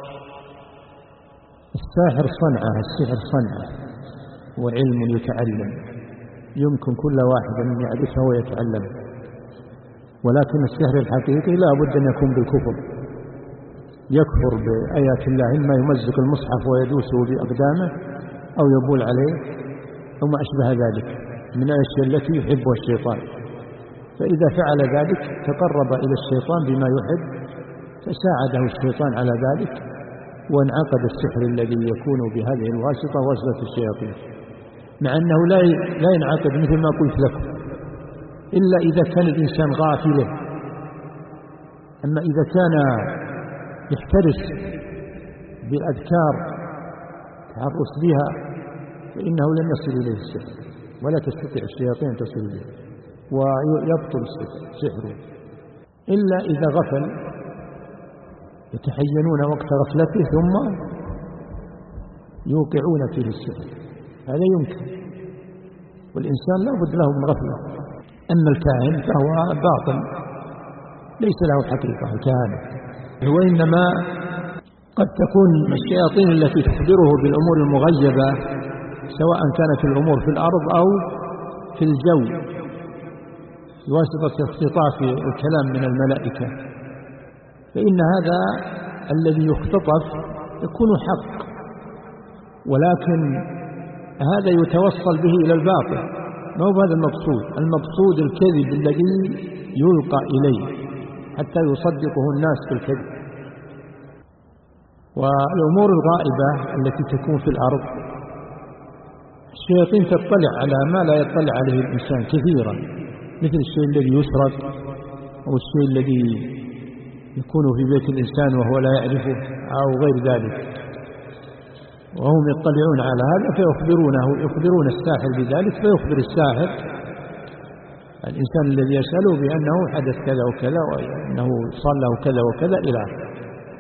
الساحر صنعة، السحر صنعة وعلم يتعلم، يمكن كل واحد أن يعرفه ويتعلم، ولكن السحر الحقيقي لا بد أن يكون بالكفر، يكفر بآيات الله، إما يمزق المصحف ويدوسه بأقدامه أو يبول عليه أو ما أشبه ذلك من الأشياء التي يحبها الشيطان. فإذا فعل ذلك تقرب إلى الشيطان بما يحب، فساعده الشيطان على ذلك، وانعقد السحر الذي يكون بهذه الواسطة واسطة الشياطين، مع أنه لا لا ينعقد مثل ما قلت لكم إلا إذا كان الإنسان غافلا. أما إذا كان يحترس بالأذكار تحرس بها فإنه لن يصل إليه السحر، ولا تستطيع الشياطين تصل إليه ويبطل سحره، إلا إذا غفل يتحينون وقت غفلته ثم يوقعون فيه السحر، هذا يمكن، والإنسان لا بد له من غفلة. أما الكاهن فهو باطل ليس له حقيقة الكهانة، وإنما قد تكون الشياطين التي تخبره بالأمور المغيبة، سواء كانت الأمور في الأرض أو في الجو بواسطة اختطاف الكلام من الملائكة، فإن هذا الذي يختطف يكون حق، ولكن هذا يتوصل به إلى الباطل، ما هو هذا المقصود. المقصود الكذب الذي يلقى إليه حتى يصدقه الناس بالكذب. والأمور الغائبة التي تكون في الأرض الشياطين تطلع على ما لا يطلع عليه الإنسان كثيرا، مثل الشيء الذي يسرق أو الشيء الذي يكون في بيت الإنسان وهو لا يعرفه أو غير ذلك، وهم يطلعون على هذا فيخبرونه، يخبرون الساحر بذلك، فيخبر الساحر الإنسان الذي يسأله بأنه حدث كذا وكذا وأنه صلى كذا وكذا إلى آخره.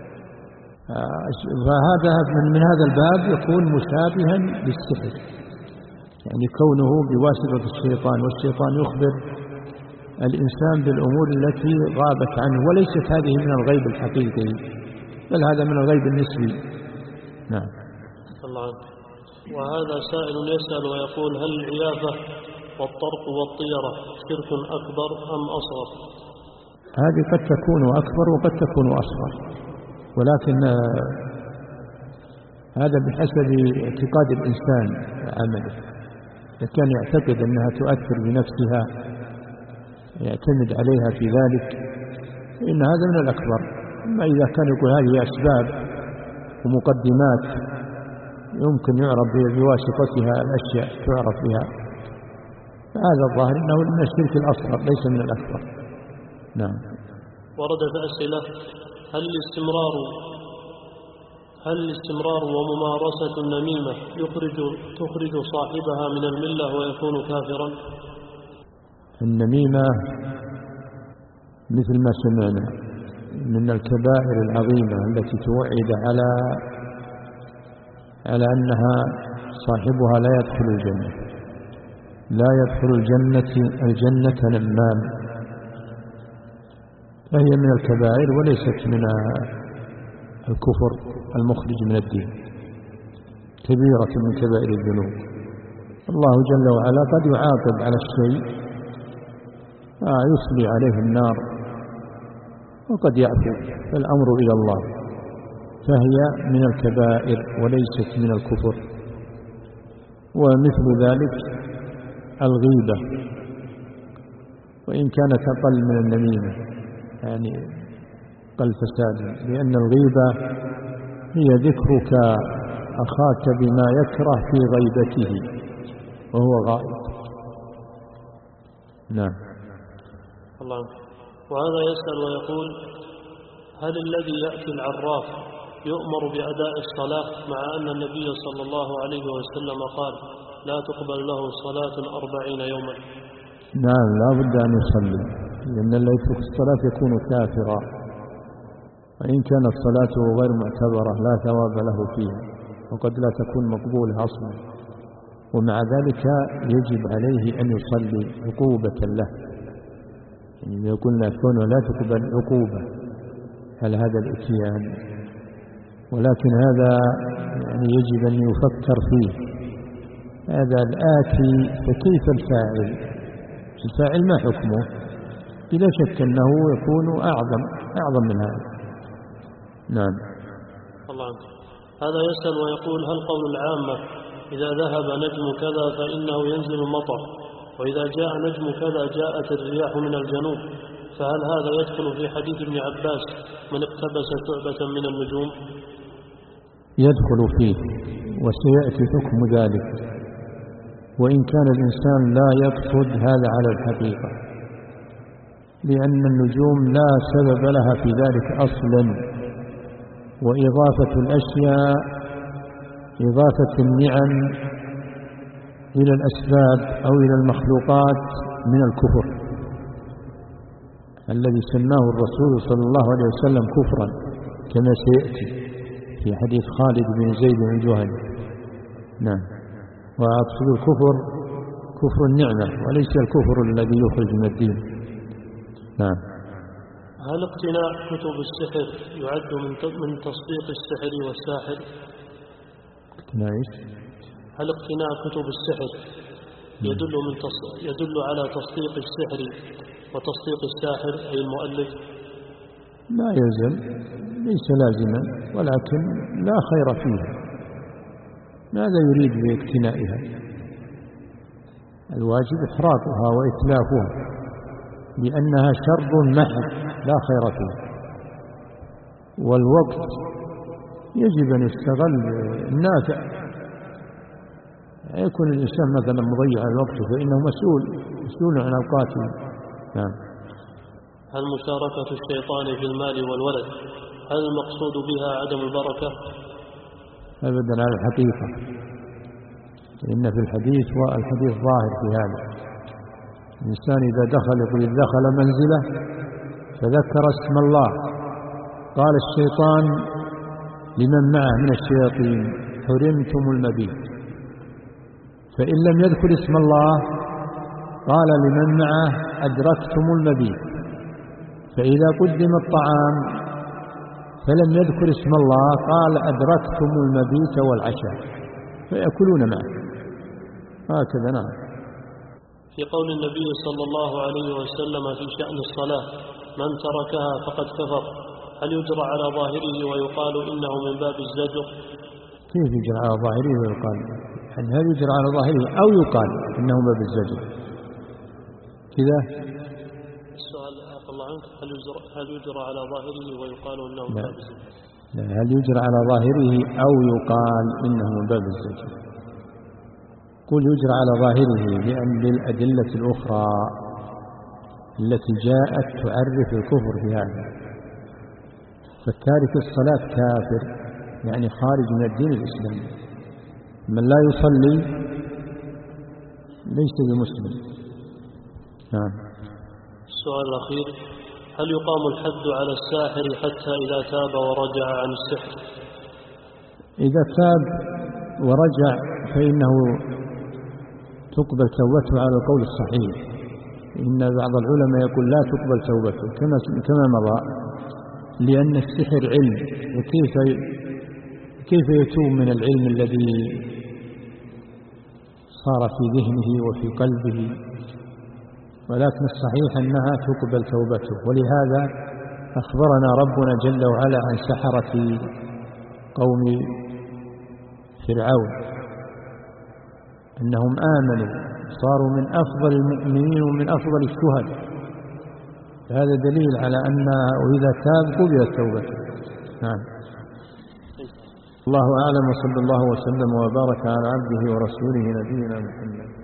فهذا من هذا الباب يكون مشابها للسحر، يعني كونه بواسطة الشيطان، والشيطان يخبر الإنسان بالأمور التي غابت عنه، وليست هذه من الغيب الحقيقي، بل هذا من الغيب النسبي. نعم. الله عنك. وهذا سائل يسأل ويقول: هل العيافة والطرق والطيرة شرك أكبر أم أصغر؟ هذه قد تكون أكبر وقد تكون أصغر، ولكن هذا بحسب اعتقاد الإنسان عمله. إذا كان يعتقد أنها تؤثر بنفسها، يعتمد عليها في ذلك، فإن هذا من الأكبر. أما إذا كان يقول هذه أسباب ومقدمات يمكن يعرف بواسطتها الأشياء تعرف بها، فهذا الظاهر أنه من الشرك الأصغر ليس من الأكبر. نعم. وردت أسئلة: هل الاستمرار هل الاستمرار وممارسة النميمة يخرج تخرج صاحبها من الملة ويكون كافرا؟ النميمة مثل ما سمعنا من الكبائر العظيمة التي توعد على على أنها صاحبها لا يدخل الجنة، لا يدخل الجنة الجنة نمام، فهي من الكبائر وليست من الكفر المخرج من الدين، كبيرة من كبائر الذنوب. الله جل وعلا قد يعاقب على الشيء يصلي عليه النار وقد يعفو، فالأمر إلى الله، فهي من الكبائر وليست من الكفر. ومثل ذلك الغيبة، وإن كانت أقل من النميمة، يعني قل فسادا، لأن الغيبة هي ذكرك أخاك بما يكره في غيبته وهو غائب. نعم. الله. وهذا يسأل ويقول: هل الذي يأتي العراف يؤمر بأداء الصلاة مع أن النبي صلى الله عليه وسلم قال: لا تقبل له صلاة أربعين يوما؟ نعم، لا بد أن يصلي، لأن الذي يترك الصلاة يكون كافرا، وإن كانت صلاته غير معتبرة لا ثواب له فيها، وقد لا تكون مقبولة أصلا، ومع ذلك يجب عليه أن يصلي عقوبة له. يعني إذا قلنا كونه لا تقبل عقوبة على هذا الإتيان، ولكن هذا يعني يجب أن يفكر فيه. هذا الآتي فكيف الفاعل؟ الفاعل ما حكمه؟ بلا شك أنه يكون أعظم أعظم من هذا. نعم. الله عنك. هذا يسأل ويقول: هل قول العامة إذا ذهب نجم كذا فإنه ينزل المطر، وإذا جاء نجم كذا جاءت الرياح من الجنوب، فهل هذا يدخل في حديث ابن عباس من اقتبس شعبة من النجوم؟ يدخل فيه، وسيأتي حكم ذلك، وإن كان الإنسان لا يقصد هذا على الحقيقة، لأن النجوم لا سبب لها في ذلك أصلا، وإضافة الأشياء إضافة النعم إلى الأسباب أو إلى المخلوقات من الكفر الذي سماه الرسول صلى الله عليه وسلم كفرا، كما سيأتي في حديث خالد بن زيد الجهني. نعم. وأقصد الكفر كفر النعمة وليس الكفر الذي يخرج من الدين. نعم. هل اقتناء كتب السحر يعد من تصديق السحر والساحر؟ هل اقتناء كتب السحر يدل, من تص... يدل على تصديق السحر وتصديق الساحر أي المؤلف؟ لا يلزم، ليس لازما، ولكن لا خير فيها. ماذا يريد باقتنائها؟ الواجب إحراقها وإتلافها، لأنها شر محض لا خير فيه، والوقت يجب أن يستغل النافع. يكون الإنسان مثلا مضيع الوقت فإنه مسؤول مسؤول عن أوقاته. نعم. هل مشاركة الشيطان في المال والولد هل المقصود بها عدم البركة؟ أبدا على الحقيقة، إن في الحديث والحديث ظاهر في هذا. الإنسان إذا دخل يقول دخل منزله فذكر اسم الله قال الشيطان لمن معه من الشياطين حرمتم المبيت، فإن لم يذكر اسم الله قال لمن معه أدركتم المبيت، فإذا قدم الطعام فلم يذكر اسم الله قال أدركتم المبيت والعشاء، فيأكلون معه هكذا. نعم. في قول النبي صلى الله عليه وسلم في شأن الصلاة من تركها فقد كفر، هل يجرى على ظاهره ويقال إنه من باب الزجر؟ كيف يجرى على ظاهره ويقال؟ يعني هل يجرى على ظاهره أو يقال إنه من باب الزجر كذا؟ السؤال عفى الله عنك، هل يجرى, هل يجرى على ظاهره ويقال إنه من باب الزجر؟ لا، هل يجرى على ظاهره أو يقال إنه من باب الزجر؟ قل يجرى على ظاهره لأن للأدلة الأخرى التي جاءت تعرف الكفر بهذا، فالتارك الصلاة كافر يعني خارج من الدين الإسلامي. من لا يصلي ليس بمسلم. نعم. السؤال الأخير، هل يقام الحد على الساحر حتى إذا تاب ورجع عن السحر؟ إذا تاب ورجع فإنه تقبل توبته على القول الصحيح. إن بعض العلماء يقول لا تقبل توبته كما كما مضى، لأن السحر علم، وكيف كيف يتوب من العلم الذي صار في ذهنه وفي قلبه؟ ولكن الصحيح أنها تقبل توبته. ولهذا أخبرنا ربنا جل وعلا عن سحرة قوم فرعون أنهم آمنوا صاروا من أفضل المؤمنين ومن أفضل الشهداء، هذا دليل على أن وإذا تاب قبلت توبته. نعم. الله أعلم، وصلى الله وسلم وبارك على عبده ورسوله نبينا محمد.